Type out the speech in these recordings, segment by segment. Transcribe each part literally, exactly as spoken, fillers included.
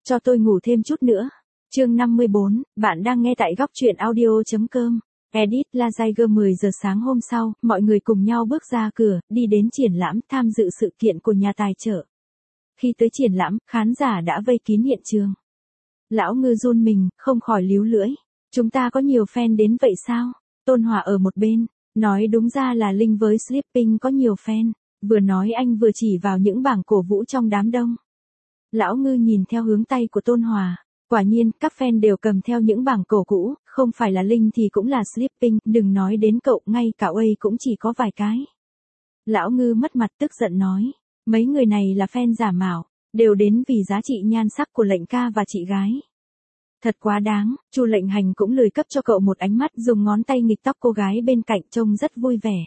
Cho tôi ngủ thêm chút nữa. Chương năm mươi bốn, bạn đang nghe tại góc truyện audio.com. Edit La Tiger mười giờ sáng hôm sau, mọi người cùng nhau bước ra cửa, đi đến triển lãm, tham dự sự kiện của nhà tài trợ. Khi tới triển lãm, khán giả đã vây kín hiện trường. Lão Ngư run mình, không khỏi líu lưỡi. Chúng ta có nhiều fan đến vậy sao? Tôn Hòa ở một bên, nói đúng ra là Linh với Sleeping có nhiều fan. Vừa nói anh vừa chỉ vào những bảng cổ vũ trong đám đông. Lão Ngư nhìn theo hướng tay của Tôn Hòa. Quả nhiên, các fan đều cầm theo những bảng cổ cũ, không phải là Linh thì cũng là Sleeping, đừng nói đến cậu, ngay cả Uây cũng chỉ có vài cái. Lão Ngư mất mặt tức giận nói, mấy người này là fan giả mạo, đều đến vì giá trị nhan sắc của Lệnh ca và chị gái. Thật quá đáng, Chu Lệnh Hành cũng lười cấp cho cậu một ánh mắt, dùng ngón tay nghịch tóc cô gái bên cạnh trông rất vui vẻ.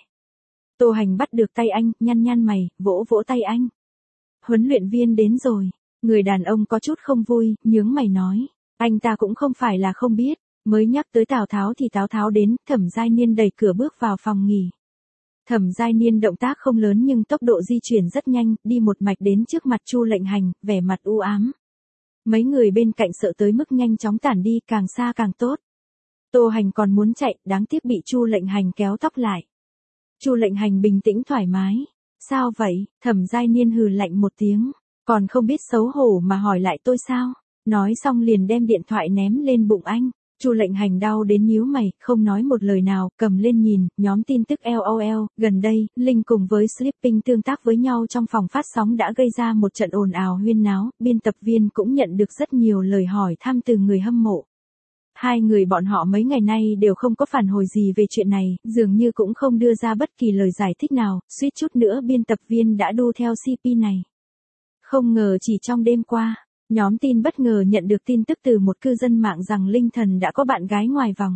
Tô Hành bắt được tay anh, nhăn nhăn mày, vỗ vỗ tay anh. Huấn luyện viên đến rồi. Người đàn ông có chút không vui, nhướng mày nói. Anh ta cũng không phải là không biết. Mới nhắc tới Tào Tháo thì Tào Tháo đến, Thẩm Giai Niên đẩy cửa bước vào phòng nghỉ. Thẩm Giai Niên động tác không lớn nhưng tốc độ di chuyển rất nhanh, đi một mạch đến trước mặt Chu Lệnh Hành, vẻ mặt u ám. Mấy người bên cạnh sợ tới mức nhanh chóng tản đi, càng xa càng tốt. Tô Hành còn muốn chạy, đáng tiếc bị Chu Lệnh Hành kéo tóc lại. Chu Lệnh Hành bình tĩnh thoải mái. Sao vậy? Thẩm Giai Niên hừ lạnh một tiếng. Còn không biết xấu hổ mà hỏi lại tôi sao? Nói xong liền đem điện thoại ném lên bụng anh. Chu Lệnh Hành đau đến nhíu mày, không nói một lời nào, cầm lên nhìn, nhóm tin tức LOL, gần đây, Linh cùng với Sleeping tương tác với nhau trong phòng phát sóng đã gây ra một trận ồn ào huyên náo, biên tập viên cũng nhận được rất nhiều lời hỏi thăm từ người hâm mộ. Hai người bọn họ mấy ngày nay đều không có phản hồi gì về chuyện này, dường như cũng không đưa ra bất kỳ lời giải thích nào, suýt chút nữa biên tập viên đã đu theo xê pê này. Không ngờ chỉ trong đêm qua, nhóm tin bất ngờ nhận được tin tức từ một cư dân mạng rằng Linh Thần đã có bạn gái ngoài vòng.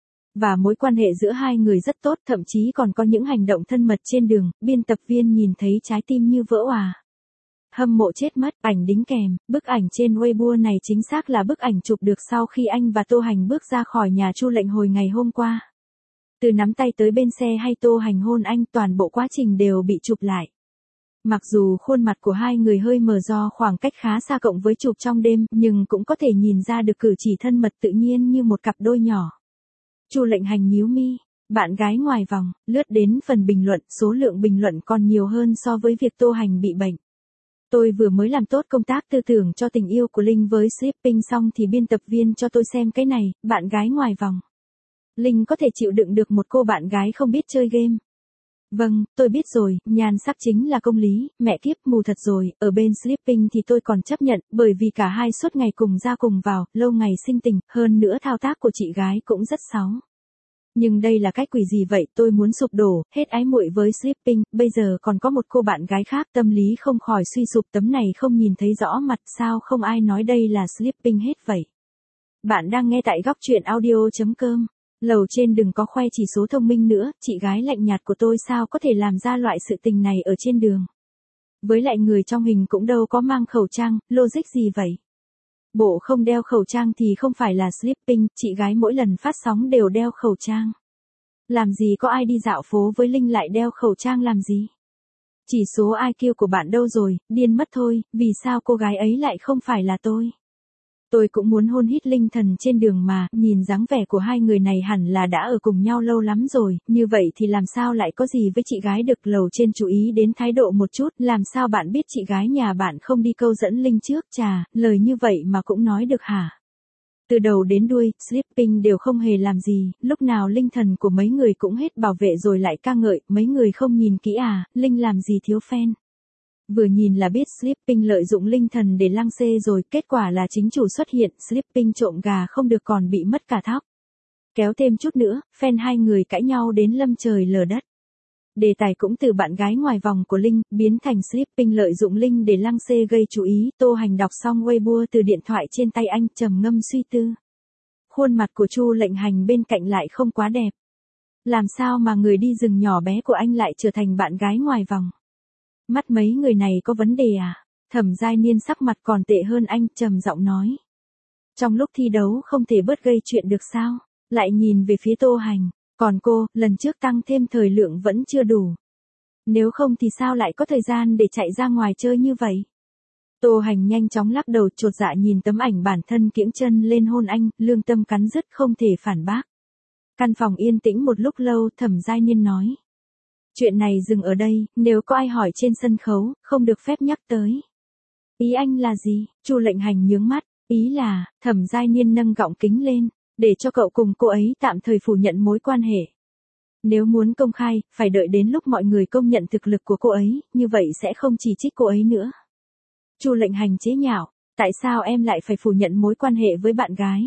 Và mối quan hệ giữa hai người rất tốt, thậm chí còn có những hành động thân mật trên đường, biên tập viên nhìn thấy trái tim như vỡ òa. Hâm mộ chết mất, ảnh đính kèm, bức ảnh trên Weibo này chính xác là bức ảnh chụp được sau khi anh và Tô Hành bước ra khỏi nhà Chu Lệnh hồi ngày hôm qua. Từ nắm tay tới bên xe hay Tô Hành hôn anh, toàn bộ quá trình đều bị chụp lại. Mặc dù khuôn mặt của hai người hơi mờ do khoảng cách khá xa cộng với chụp trong đêm, nhưng cũng có thể nhìn ra được cử chỉ thân mật tự nhiên như một cặp đôi nhỏ. Chu Lệnh Hành nhíu mi, bạn gái ngoài vòng, lướt đến phần bình luận, số lượng bình luận còn nhiều hơn so với việc Tô Hành bị bệnh. Tôi vừa mới làm tốt công tác tư tưởng cho tình yêu của Linh với Sleeping xong thì biên tập viên cho tôi xem cái này, bạn gái ngoài vòng. Linh có thể chịu đựng được một cô bạn gái không biết chơi game. Vâng, tôi biết rồi, nhan sắc chính là công lý, mẹ kiếp mù thật rồi, ở bên Sleeping thì tôi còn chấp nhận, bởi vì cả hai suốt ngày cùng ra cùng vào, lâu ngày sinh tình, hơn nữa thao tác của chị gái cũng rất sáu. Nhưng đây là cái quỷ gì vậy, tôi muốn sụp đổ, hết ái muội với Sleeping, bây giờ còn có một cô bạn gái khác, tâm lý không khỏi suy sụp, tấm này không nhìn thấy rõ mặt, sao không ai nói đây là Sleeping hết vậy. Bạn đang nghe tại góc truyện audio.com. Lầu trên đừng có khoe chỉ số thông minh nữa, chị gái lạnh nhạt của tôi sao có thể làm ra loại sự tình này ở trên đường. Với lại người trong hình cũng đâu có mang khẩu trang, logic gì vậy? Bộ không đeo khẩu trang thì không phải là Sleeping, chị gái mỗi lần phát sóng đều đeo khẩu trang. Làm gì có ai đi dạo phố với Linh lại đeo khẩu trang làm gì? Chỉ số i kiu của bạn đâu rồi, điên mất thôi, vì sao cô gái ấy lại không phải là tôi? Tôi cũng muốn hôn hít Linh Thần trên đường mà, nhìn dáng vẻ của hai người này hẳn là đã ở cùng nhau lâu lắm rồi, như vậy thì làm sao lại có gì với chị gái được. Lầu trên chú ý đến thái độ một chút, làm sao bạn biết chị gái nhà bạn không đi câu dẫn Linh trước, chà, lời như vậy mà cũng nói được hả? Từ đầu đến đuôi, Sleeping đều không hề làm gì, lúc nào Linh Thần của mấy người cũng hết bảo vệ rồi lại ca ngợi, mấy người không nhìn kỹ à, Linh làm gì thiếu fan. Vừa nhìn là biết Sleeping lợi dụng Linh Thần để lăng xê rồi, kết quả là chính chủ xuất hiện, Sleeping trộm gà không được còn bị mất cả thóc. Kéo thêm chút nữa, fan hai người cãi nhau đến lâm trời lở đất. Đề tài cũng từ bạn gái ngoài vòng của Linh, biến thành Sleeping lợi dụng Linh để lăng xê gây chú ý. Tô Hành đọc xong Weibo từ điện thoại trên tay anh, trầm ngâm suy tư. Khuôn mặt của Chu Lệnh Hành bên cạnh lại không quá đẹp. Làm sao mà người đi rừng nhỏ bé của anh lại trở thành bạn gái ngoài vòng? Mắt mấy người này có vấn đề à? Thẩm Giai Niên sắc mặt còn tệ hơn anh, trầm giọng nói. Trong lúc thi đấu không thể bớt gây chuyện được sao? Lại nhìn về phía Tô Hành. Còn cô, lần trước tăng thêm thời lượng vẫn chưa đủ. Nếu không thì sao lại có thời gian để chạy ra ngoài chơi như vậy? Tô Hành nhanh chóng lắc đầu chột dạ nhìn tấm ảnh bản thân kiễng chân lên hôn anh, lương tâm cắn rứt không thể phản bác. Căn phòng yên tĩnh một lúc lâu, Thẩm Giai Niên nói. Chuyện này dừng ở đây, nếu có ai hỏi trên sân khấu, không được phép nhắc tới. Ý anh là gì? Chu Lệnh Hành nhướng mắt, ý là, Thẩm Giai Niên nâng gọng kính lên, để cho cậu cùng cô ấy tạm thời phủ nhận mối quan hệ. Nếu muốn công khai, phải đợi đến lúc mọi người công nhận thực lực của cô ấy, như vậy sẽ không chỉ trích cô ấy nữa. Chu Lệnh Hành chế nhạo, tại sao em lại phải phủ nhận mối quan hệ với bạn gái?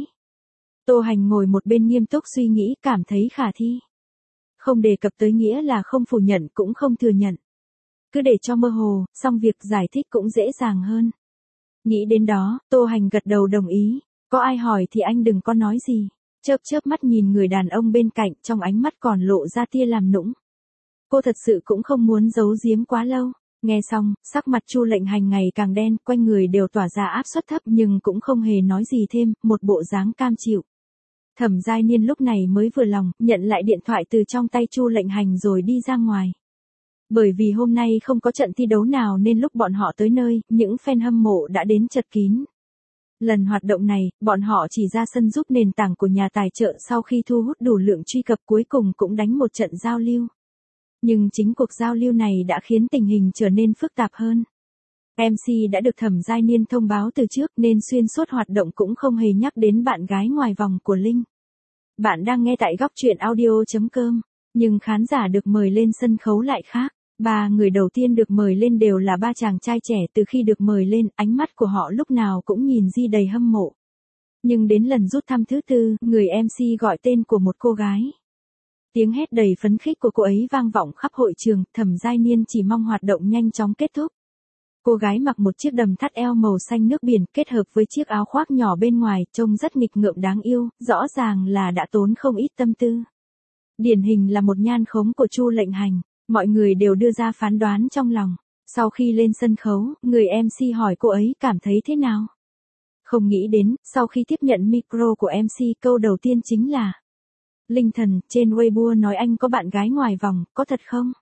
Tô Hành ngồi một bên nghiêm túc suy nghĩ, cảm thấy khả thi. Không đề cập tới nghĩa là không phủ nhận cũng không thừa nhận. Cứ để cho mơ hồ, xong việc giải thích cũng dễ dàng hơn. Nghĩ đến đó, Tô Hành gật đầu đồng ý, có ai hỏi thì anh đừng có nói gì. Chớp chớp mắt nhìn người đàn ông bên cạnh, trong ánh mắt còn lộ ra tia làm nũng. Cô thật sự cũng không muốn giấu giếm quá lâu. Nghe xong, sắc mặt Chu Lệnh Hành ngày càng đen, quanh người đều tỏa ra áp suất thấp nhưng cũng không hề nói gì thêm, một bộ dáng cam chịu. Thẩm Giai Niên lúc này mới vừa lòng, nhận lại điện thoại từ trong tay Chu Lệnh Hành rồi đi ra ngoài. Bởi vì hôm nay không có trận thi đấu nào nên lúc bọn họ tới nơi, những fan hâm mộ đã đến chật kín. Lần hoạt động này, bọn họ chỉ ra sân giúp nền tảng của nhà tài trợ sau khi thu hút đủ lượng truy cập cuối cùng cũng đánh một trận giao lưu. Nhưng chính cuộc giao lưu này đã khiến tình hình trở nên phức tạp hơn. em xê đã được Thẩm Giai Niên thông báo từ trước nên xuyên suốt hoạt động cũng không hề nhắc đến bạn gái ngoài vòng của Linh. Bạn đang nghe tại góc truyện audio chấm com, nhưng khán giả được mời lên sân khấu lại khác. Ba người đầu tiên được mời lên đều là ba chàng trai trẻ, từ khi được mời lên, ánh mắt của họ lúc nào cũng nhìn Di đầy hâm mộ. Nhưng đến lần rút thăm thứ tư, người em xê gọi tên của một cô gái. Tiếng hét đầy phấn khích của cô ấy vang vọng khắp hội trường, Thẩm Giai Niên chỉ mong hoạt động nhanh chóng kết thúc. Cô gái mặc một chiếc đầm thắt eo màu xanh nước biển kết hợp với chiếc áo khoác nhỏ bên ngoài, trông rất nghịch ngợm đáng yêu, rõ ràng là đã tốn không ít tâm tư. Điển hình là một nhan khống của Chu Lệnh Hành, mọi người đều đưa ra phán đoán trong lòng. Sau khi lên sân khấu, người em xê hỏi cô ấy cảm thấy thế nào? Không nghĩ đến, sau khi tiếp nhận micro của em xê, câu đầu tiên chính là: Linh Thần, trên Weibo nói anh có bạn gái ngoài vòng, có thật không?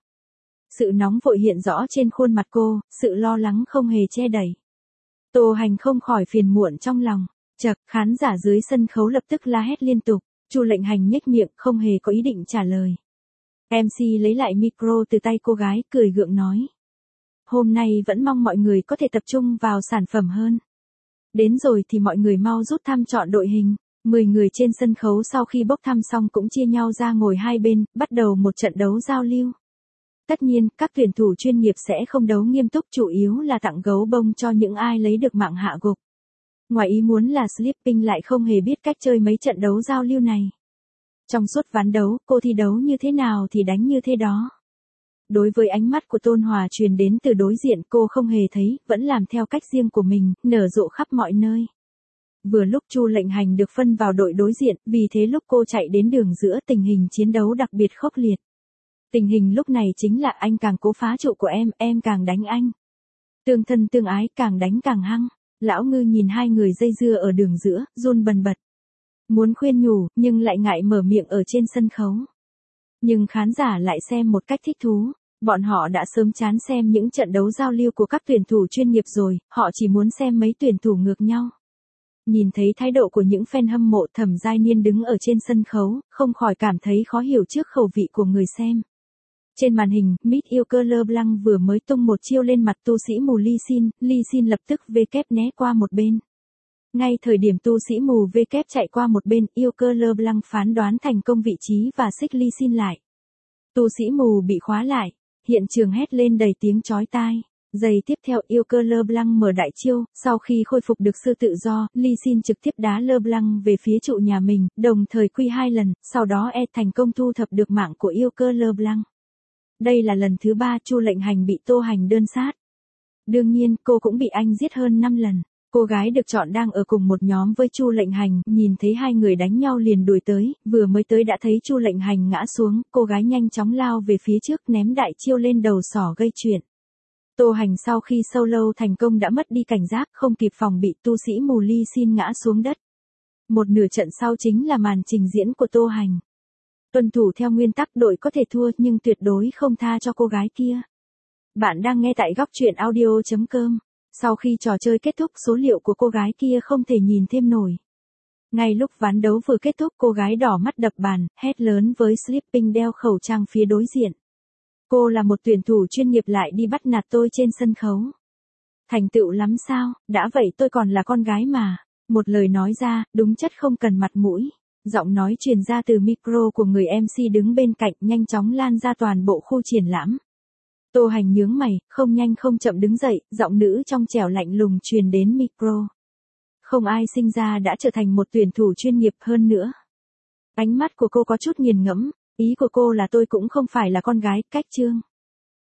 Sự nóng vội hiện rõ trên khuôn mặt cô, sự lo lắng không hề che đậy. Tô Hành không khỏi phiền muộn trong lòng. Chậc, khán giả dưới sân khấu lập tức la hét liên tục. Chu Lệnh Hành nhếch miệng, không hề có ý định trả lời. em xê lấy lại micro từ tay cô gái, cười gượng nói: Hôm nay vẫn mong mọi người có thể tập trung vào sản phẩm hơn. Đến rồi thì mọi người mau rút thăm chọn đội hình. Mười người trên sân khấu sau khi bốc thăm xong cũng chia nhau ra ngồi hai bên, bắt đầu một trận đấu giao lưu. Tất nhiên, các tuyển thủ chuyên nghiệp sẽ không đấu nghiêm túc, chủ yếu là tặng gấu bông cho những ai lấy được mạng hạ gục. Ngoài ý muốn là Sleeping lại không hề biết cách chơi mấy trận đấu giao lưu này. Trong suốt ván đấu, cô thi đấu như thế nào thì đánh như thế đó. Đối với ánh mắt của Tôn Hòa truyền đến từ đối diện, cô không hề thấy, vẫn làm theo cách riêng của mình, nở rộ khắp mọi nơi. Vừa lúc Chu Lệnh Hành được phân vào đội đối diện, vì thế lúc cô chạy đến đường giữa, tình hình chiến đấu đặc biệt khốc liệt. Tình hình lúc này chính là anh càng cố phá trụ của em, em càng đánh anh. Tương thân tương ái, càng đánh càng hăng. Lão Ngư nhìn hai người dây dưa ở đường giữa, run bần bật. Muốn khuyên nhủ, nhưng lại ngại mở miệng ở trên sân khấu. Nhưng khán giả lại xem một cách thích thú. Bọn họ đã sớm chán xem những trận đấu giao lưu của các tuyển thủ chuyên nghiệp rồi, họ chỉ muốn xem mấy tuyển thủ ngược nhau. Nhìn thấy thái độ của những fan hâm mộ, Thẩm Giai Niên đứng ở trên sân khấu, không khỏi cảm thấy khó hiểu trước khẩu vị của người xem. Trên màn hình, Miss yêu cơ LeBlanc vừa mới tung một chiêu lên mặt tu sĩ mù Lee Sin, Lee Sin lập tức vê kép né qua một bên. Ngay thời điểm tu sĩ mù vê kép chạy qua một bên, yêu cơ LeBlanc phán đoán thành công vị trí và xích Lee Sin lại. Tu sĩ mù bị khóa lại, hiện trường hét lên đầy tiếng chói tai. Giây tiếp theo, yêu cơ LeBlanc mở đại chiêu, sau khi khôi phục được sự tự do, Lee Sin trực tiếp đá LeBlanc về phía trụ nhà mình, đồng thời quy hai lần, sau đó e thành công thu thập được mạng của yêu cơ LeBlanc. Đây là lần thứ ba Chu Lệnh Hành bị Tô Hành đơn sát. Đương nhiên, cô cũng bị anh giết hơn năm lần. Cô gái được chọn đang ở cùng một nhóm với Chu Lệnh Hành, nhìn thấy hai người đánh nhau liền đuổi tới, vừa mới tới đã thấy Chu Lệnh Hành ngã xuống, cô gái nhanh chóng lao về phía trước ném đại chiêu lên đầu sỏ gây chuyện. Tô Hành sau khi solo thành công đã mất đi cảnh giác, không kịp phòng bị, tu sĩ mù Lee Sin ngã xuống đất. Một nửa trận sau chính là màn trình diễn của Tô Hành. Tuân thủ theo nguyên tắc đội có thể thua nhưng tuyệt đối không tha cho cô gái kia. Bạn đang nghe tại góc truyện audio chấm com. Sau khi trò chơi kết thúc số liệu của cô gái kia không thể nhìn thêm nổi. Ngay lúc ván đấu vừa kết thúc cô gái đỏ mắt đập bàn, hét lớn với Sleeping đeo khẩu trang phía đối diện. Cô là một tuyển thủ chuyên nghiệp lại đi bắt nạt tôi trên sân khấu. Thành tựu lắm sao, đã vậy tôi còn là con gái mà. Một lời nói ra, đúng chất không cần mặt mũi. Giọng nói truyền ra từ micro của người em xê đứng bên cạnh nhanh chóng lan ra toàn bộ khu triển lãm. Tô Hành nhướng mày, không nhanh không chậm đứng dậy, giọng nữ trong trẻo lạnh lùng truyền đến micro. Không ai sinh ra đã trở thành một tuyển thủ chuyên nghiệp hơn nữa. Ánh mắt của cô có chút nghiền ngẫm, ý của cô là tôi cũng không phải là con gái, cách chương.